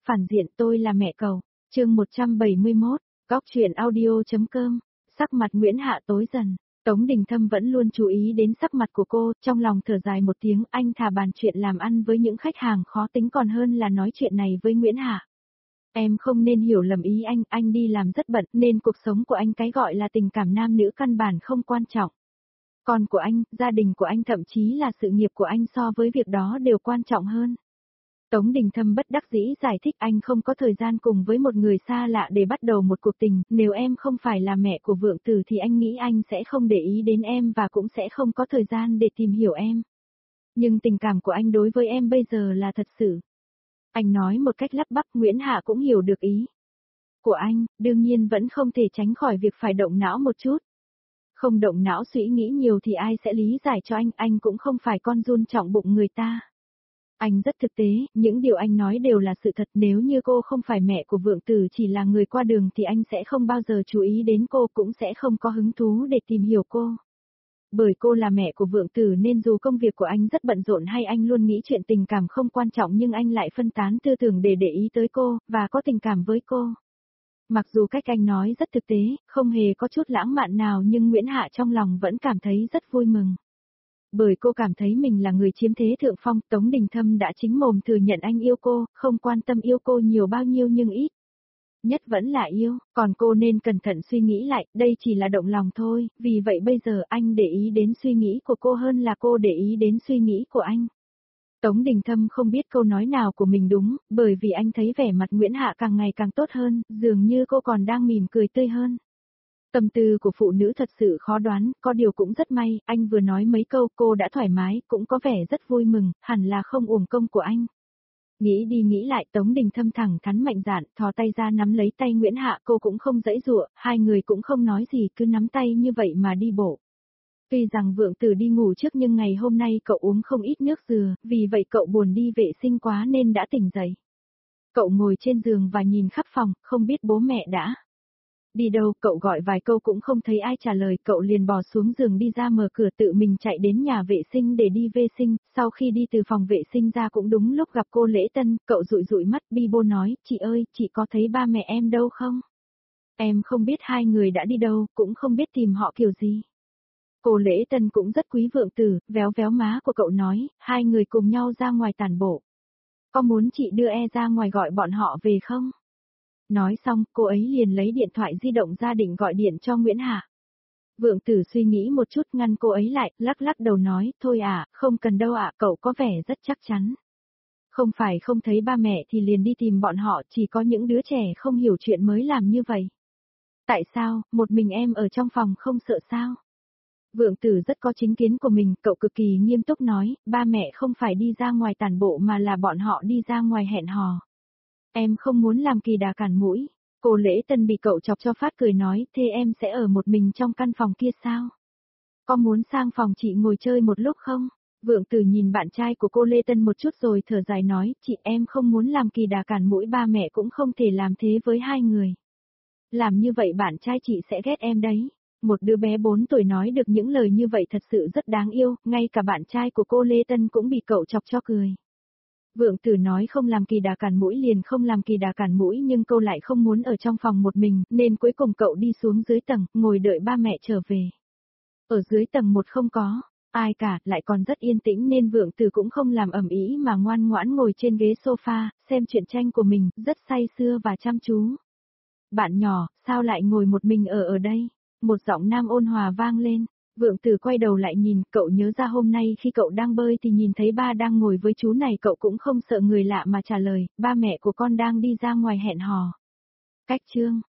phản diện tôi là mẹ cậu. Chương 171, góc truyện audio.com. Sắc mặt Nguyễn Hạ tối dần. Tống Đình Thâm vẫn luôn chú ý đến sắc mặt của cô, trong lòng thở dài một tiếng, anh thà bàn chuyện làm ăn với những khách hàng khó tính còn hơn là nói chuyện này với Nguyễn Hạ. Em không nên hiểu lầm ý anh đi làm rất bận nên cuộc sống của anh cái gọi là tình cảm nam nữ căn bản không quan trọng. Con của anh, gia đình của anh thậm chí là sự nghiệp của anh so với việc đó đều quan trọng hơn. Tống Đình Thâm bất đắc dĩ giải thích anh không có thời gian cùng với một người xa lạ để bắt đầu một cuộc tình, nếu em không phải là mẹ của Vượng Tử thì anh nghĩ anh sẽ không để ý đến em và cũng sẽ không có thời gian để tìm hiểu em. Nhưng tình cảm của anh đối với em bây giờ là thật sự. Anh nói một cách lắp bắp, Nguyễn Hạ cũng hiểu được ý của anh, đương nhiên vẫn không thể tránh khỏi việc phải động não một chút. Không động não suy nghĩ nhiều thì ai sẽ lý giải cho anh cũng không phải con giun trọng bụng người ta. Anh rất thực tế, những điều anh nói đều là sự thật, nếu như cô không phải mẹ của Vượng Tử chỉ là người qua đường thì anh sẽ không bao giờ chú ý đến cô, cũng sẽ không có hứng thú để tìm hiểu cô. Bởi cô là mẹ của Vượng Tử nên dù công việc của anh rất bận rộn hay anh luôn nghĩ chuyện tình cảm không quan trọng nhưng anh lại phân tán tư tưởng để ý tới cô, và có tình cảm với cô. Mặc dù cách anh nói rất thực tế, không hề có chút lãng mạn nào nhưng Nguyễn Hạ trong lòng vẫn cảm thấy rất vui mừng. Bởi cô cảm thấy mình là người chiếm thế thượng phong, Tống Đình Thâm đã chính mồm thừa nhận anh yêu cô, không quan tâm yêu cô nhiều bao nhiêu nhưng ít nhất vẫn là yêu, còn cô nên cẩn thận suy nghĩ lại, đây chỉ là động lòng thôi, vì vậy bây giờ anh để ý đến suy nghĩ của cô hơn là cô để ý đến suy nghĩ của anh. Tống Đình Thâm không biết câu nói nào của mình đúng, bởi vì anh thấy vẻ mặt Nguyễn Hạ càng ngày càng tốt hơn, dường như cô còn đang mỉm cười tươi hơn. Tâm tư của phụ nữ thật sự khó đoán, có điều cũng rất may, anh vừa nói mấy câu cô đã thoải mái, cũng có vẻ rất vui mừng, hẳn là không uổng công của anh. Nghĩ đi nghĩ lại, Tống Đình Thâm thẳng thắn mạnh dạn, thò tay ra nắm lấy tay Nguyễn Hạ, cô cũng không giãy giụa, hai người cũng không nói gì, cứ nắm tay như vậy mà đi bộ. Tuy rằng Vượng Tử đi ngủ trước nhưng ngày hôm nay cậu uống không ít nước dừa, vì vậy cậu buồn đi vệ sinh quá nên đã tỉnh dậy. Cậu ngồi trên giường và nhìn khắp phòng, không biết bố mẹ đã đi đâu, cậu gọi vài câu cũng không thấy ai trả lời, cậu liền bò xuống giường đi ra mở cửa tự mình chạy đến nhà vệ sinh để đi vệ sinh, sau khi đi từ phòng vệ sinh ra cũng đúng lúc gặp cô Lễ Tân, cậu dụi dụi mắt bi bô nói, chị ơi, chị có thấy ba mẹ em đâu không? Em không biết hai người đã đi đâu, cũng không biết tìm họ kiểu gì. Cô Lễ Tân cũng rất quý Vượng Tử, véo véo má của cậu nói, hai người cùng nhau ra ngoài tản bộ. Có muốn chị đưa ra ngoài gọi bọn họ về không? Nói xong, cô ấy liền lấy điện thoại di động ra định gọi điện cho Nguyễn Hạ. Vượng Tử suy nghĩ một chút ngăn cô ấy lại, lắc lắc đầu nói, thôi không cần đâu cậu có vẻ rất chắc chắn. Không phải không thấy ba mẹ thì liền đi tìm bọn họ, chỉ có những đứa trẻ không hiểu chuyện mới làm như vậy. Tại sao, một mình em ở trong phòng không sợ sao? Vượng Tử rất có chính kiến của mình, cậu cực kỳ nghiêm túc nói, ba mẹ không phải đi ra ngoài tản bộ mà là bọn họ đi ra ngoài hẹn hò. Em không muốn làm kỳ đà cản mũi. Cô Lễ Tân bị cậu chọc cho phát cười nói, thế em sẽ ở một mình trong căn phòng kia sao? Có muốn sang phòng chị ngồi chơi một lúc không? Vượng Tử nhìn bạn trai của cô Lê Tân một chút rồi thở dài nói, chị em không muốn làm kỳ đà cản mũi, ba mẹ cũng không thể làm thế với hai người. Làm như vậy bạn trai chị sẽ ghét em đấy. Một đứa bé 4 tuổi nói được những lời như vậy thật sự rất đáng yêu, ngay cả bạn trai của cô Lê Tân cũng bị cậu chọc cho cười. Vượng Tử nói không làm kỳ đà cản mũi liền không làm kỳ đà cản mũi nhưng cô lại không muốn ở trong phòng một mình, nên cuối cùng cậu đi xuống dưới tầng, ngồi đợi ba mẹ trở về. Ở dưới tầng 1 không có ai cả, lại còn rất yên tĩnh nên Vượng Tử cũng không làm ầm ĩ mà ngoan ngoãn ngồi trên ghế sofa, xem truyện tranh của mình, rất say sưa và chăm chú. Bạn nhỏ, sao lại ngồi một mình ở đây? Một giọng nam ôn hòa vang lên. Vượng Tử quay đầu lại nhìn, cậu nhớ ra hôm nay khi cậu đang bơi thì nhìn thấy ba đang ngồi với chú này, cậu cũng không sợ người lạ mà trả lời, ba mẹ của con đang đi ra ngoài hẹn hò. Cách chương